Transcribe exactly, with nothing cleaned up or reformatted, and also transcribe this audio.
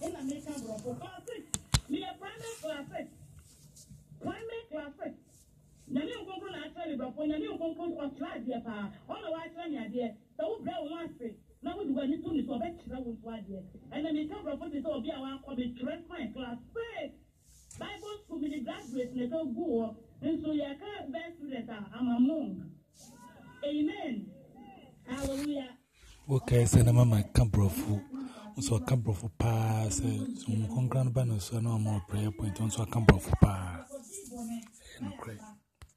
in American Brofo. Class six. Me a primary class six. Primary class six. Nani ukonko na actually Brofo, nani ukonko or class there pa. All the white one here. So we bring one six. Now we do any two is over chira with one here. And then me come Brofo to so be our come trend my class six. Bible school me the graduate let go. And so you can't best student I'm among. Amen. Hallelujah. Okay, so na mama Cambrofo. So Cambrofo pass. So we can grant banner so no more prayer point. So Cambrofo pass.